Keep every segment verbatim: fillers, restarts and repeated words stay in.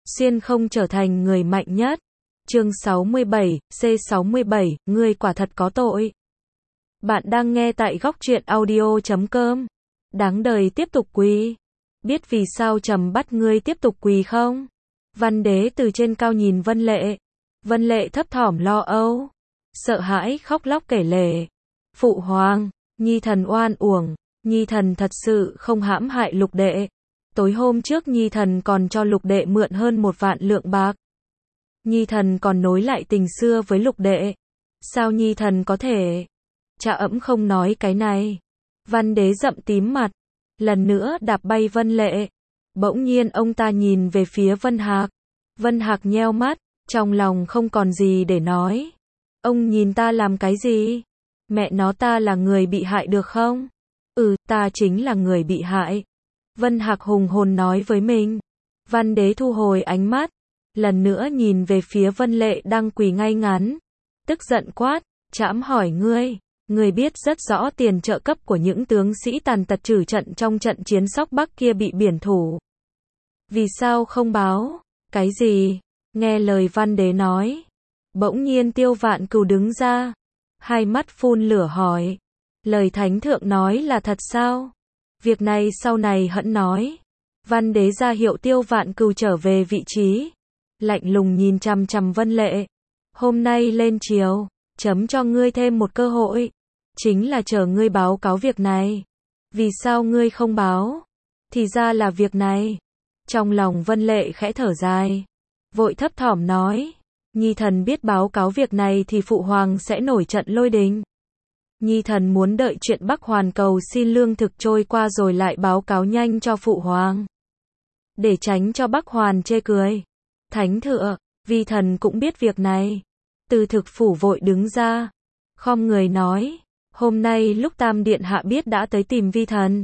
xuyên không trở thành người mạnh nhất. Chương sáu mươi bảy, C sáu mươi bảy, ngươi quả thật có tội. Bạn đang nghe tại góc truyện audio chấm com. Đáng đời tiếp tục quỳ. Biết vì sao Trầm bắt ngươi tiếp tục quỳ không? Văn đế từ trên cao nhìn Vân Lệ. Vân Lệ thấp thỏm lo âu, sợ hãi khóc lóc kể lể. Phụ hoàng, Nhi thần oan uổng, Nhi thần thật sự không hãm hại lục đệ. Tối hôm trước Nhi thần còn cho lục đệ mượn hơn một vạn lượng bạc. Nhi thần còn nối lại tình xưa với lục đệ. Sao Nhi thần có thể? Cha ẵm không nói cái này. Văn đế giận tím mặt, lần nữa đạp bay Vân Lệ. Bỗng nhiên ông ta nhìn về phía Vân Hạc. Vân Hạc nheo mắt, trong lòng không còn gì để nói. Ông nhìn ta làm cái gì? Mẹ nó, ta là người bị hại được không? Ừ, ta chính là người bị hại. Vân Hạc hùng hồn nói với mình. Văn đế thu hồi ánh mắt, lần nữa nhìn về phía Vân Lệ đang quỳ ngay ngắn. Tức giận quát, trẫm hỏi ngươi, ngươi biết rất rõ tiền trợ cấp của những tướng sĩ tàn tật trừ trận trong trận chiến Sóc Bắc kia bị biển thủ. Vì sao không báo? Cái gì? Nghe lời Văn đế nói. Bỗng nhiên Tiêu Vạn Cừu đứng ra, hai mắt phun lửa hỏi. Lời thánh thượng nói là thật sao? Việc này sau này hẵng nói. Văn đế ra hiệu Tiêu Vạn Cừu trở về vị trí, lạnh lùng nhìn chằm chằm Vân Lệ. Hôm nay lên chiều, chấm cho ngươi thêm một cơ hội, chính là chờ ngươi báo cáo việc này. Vì sao ngươi không báo? Thì ra là việc này. Trong lòng Vân Lệ khẽ thở dài, vội thấp thỏm nói, Nhi thần biết báo cáo việc này thì phụ hoàng sẽ nổi trận lôi đình. Nhi thần muốn đợi chuyện Bắc Hoàn cầu xin lương thực trôi qua rồi lại báo cáo nhanh cho phụ hoàng, để tránh cho Bắc Hoàn chê cười. Thánh thượng, vi thần cũng biết việc này. Từ Thực Phủ vội đứng ra, khom người nói, hôm nay lúc Tam Điện Hạ biết đã tới tìm vi thần,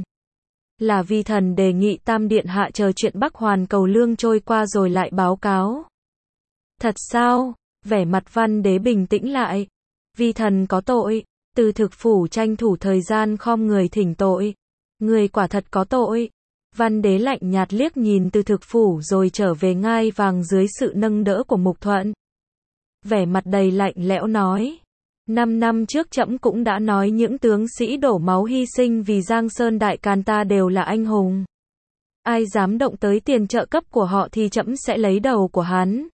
là vi thần đề nghị Tam Điện Hạ chờ chuyện Bắc Hoàn cầu lương trôi qua rồi lại báo cáo. Thật sao? Vẻ mặt Văn đế bình tĩnh lại. Vi thần có tội. Từ Thực Phủ tranh thủ thời gian khom người thỉnh tội. Người quả thật có tội. Văn đế lạnh nhạt liếc nhìn Từ Thực Phủ rồi trở về ngai vàng dưới sự nâng đỡ của Mục Thuận. Vẻ mặt đầy lạnh lẽo nói, năm năm trước trẫm cũng đã nói những tướng sĩ đổ máu hy sinh vì Giang Sơn Đại Càn ta đều là anh hùng. Ai dám động tới tiền trợ cấp của họ thì trẫm sẽ lấy đầu của hắn.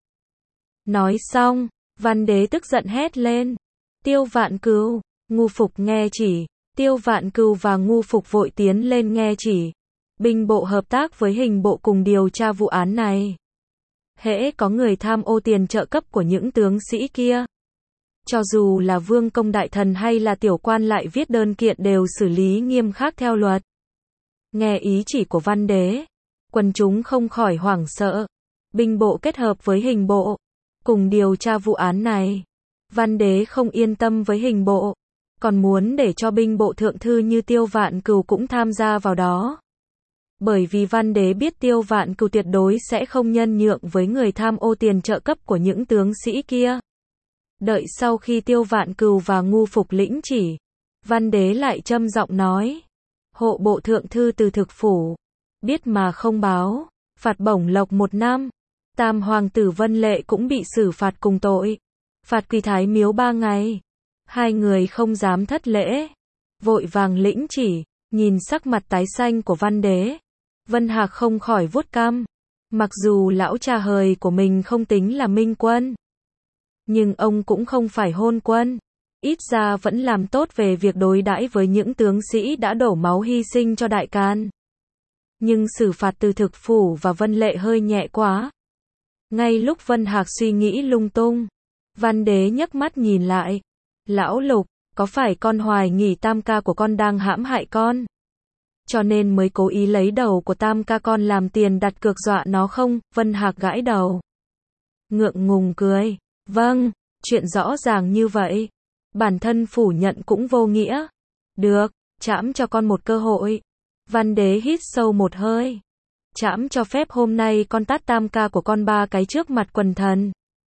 Nói xong, Văn đế tức giận hét lên, Tiêu Vạn Cừu, Ngu Phục nghe chỉ. Tiêu Vạn Cừu và Ngu Phục vội tiến lên nghe chỉ. Binh bộ hợp tác với hình bộ cùng điều tra vụ án này. Hễ có người tham ô tiền trợ cấp của những tướng sĩ kia, cho dù là vương công đại thần hay là tiểu quan lại viết đơn kiện đều xử lý nghiêm khắc theo luật. Nghe ý chỉ của Văn đế, quần chúng không khỏi hoảng sợ. Binh bộ kết hợp với hình bộ, cùng điều tra vụ án này. Văn đế không yên tâm với hình bộ, còn muốn để cho binh bộ thượng thư như Tiêu Vạn Cừu cũng tham gia vào đó. Bởi vì Văn đế biết Tiêu Vạn Cừu tuyệt đối sẽ không nhân nhượng với người tham ô tiền trợ cấp của những tướng sĩ kia. Đợi sau khi Tiêu Vạn Cừu và Ngu Phục lĩnh chỉ, Văn đế lại trầm giọng nói, hộ bộ thượng thư Từ Thực Phủ, biết mà không báo, phạt bổng lộc một năm. Tam hoàng tử Vân Lệ cũng bị xử phạt cùng tội, phạt quỳ thái miếu ba ngày. Hai người không dám thất lễ, vội vàng lĩnh chỉ. Nhìn sắc mặt tái xanh của Văn đế, Vân Hạc không khỏi vuốt cằm. Mặc dù lão cha hời của mình không tính là minh quân, nhưng ông cũng không phải hôn quân, ít ra vẫn làm tốt về việc đối đãi với những tướng sĩ đã đổ máu hy sinh cho Đại Càn. Nhưng xử phạt Từ Thực Phủ và Vân Lệ hơi nhẹ quá. Ngay lúc Vân Hạc suy nghĩ lung tung, Văn đế nhấc mắt nhìn lại. Lão Lục, có phải con hoài nghi tam ca của con đang hãm hại con, cho nên mới cố ý lấy đầu của tam ca con làm tiền đặt cược dọa nó không? Vân Hạc gãi đầu, ngượng ngùng cười. Vâng, chuyện rõ ràng như vậy, bản thân phủ nhận cũng vô nghĩa. Được, trẫm cho con một cơ hội. Văn đế hít sâu một hơi. Trẫm cho phép hôm nay con tát tam ca của con ba cái trước mặt quần thần.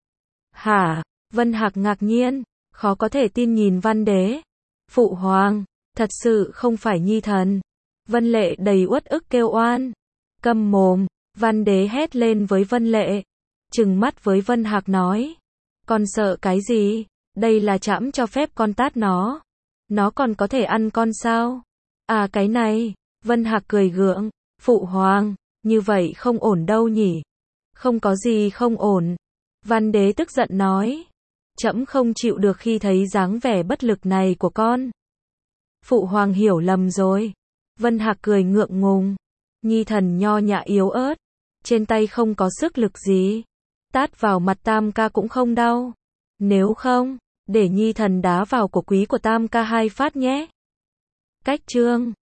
Hả? Vân Hạc ngạc nhiên, khó có thể tin nhìn Văn đế. Phụ hoàng, thật sự không phải Nhi thần. Vân Lệ đầy uất ức kêu oan. Câm mồm, Văn đế hét lên với Vân Lệ. trừng mắt với Vân Hạc nói. Con sợ cái gì? Đây là trẫm cho phép con tát nó. Nó còn có thể ăn con sao? À cái này, Vân Hạc cười gượng. Phụ hoàng, như vậy không ổn đâu nhỉ? Không có gì không ổn. Văn đế tức giận nói. Trẫm không chịu được khi thấy dáng vẻ bất lực này của con. Phụ hoàng hiểu lầm rồi. Vân Hạc cười ngượng ngùng. Nhi thần nho nhã yếu ớt, trên tay không có sức lực gì. Tát vào mặt Tam ca cũng không đau. Nếu không, để Nhi thần đá vào cổ quý của Tam ca hai phát nhé. Cách chương